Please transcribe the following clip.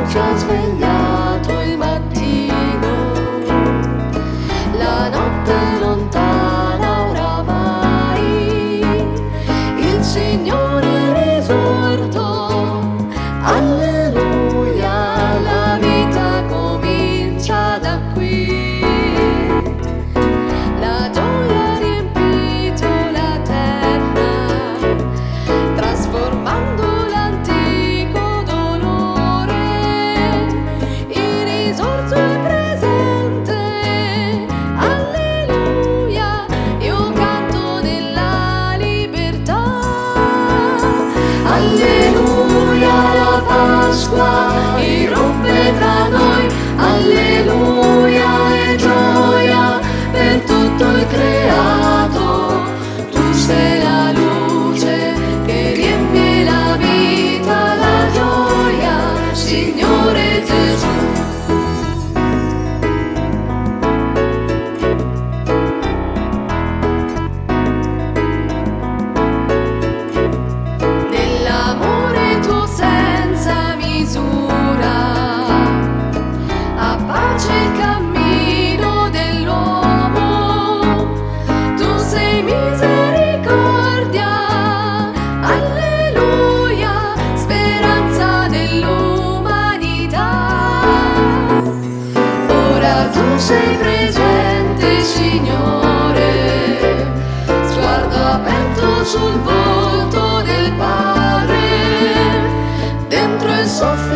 ci ha svegliato il mattino. La notte lontana oramai, il Signore è risorto, alleluia, la vita comincia da qui. La gioia ha riempito la terra, trasformando l'antico dolore. Il risorto è presente, alleluia, io canto nella libertà. Alleluia, la Pasqua irrompe tra noi, alleluia, e gioia per tutto il creato. Tu sei la luce che riempie la vita, la gioia, Signore Gesù. Nell'amore tuo senza misura, a pace il cammino dell'uomo. Tu sei misericordia, alleluia, speranza dell'umanità. Ora tu sei presente, Signore, sguardo aperto sul volto del Padre, dentro il sofferto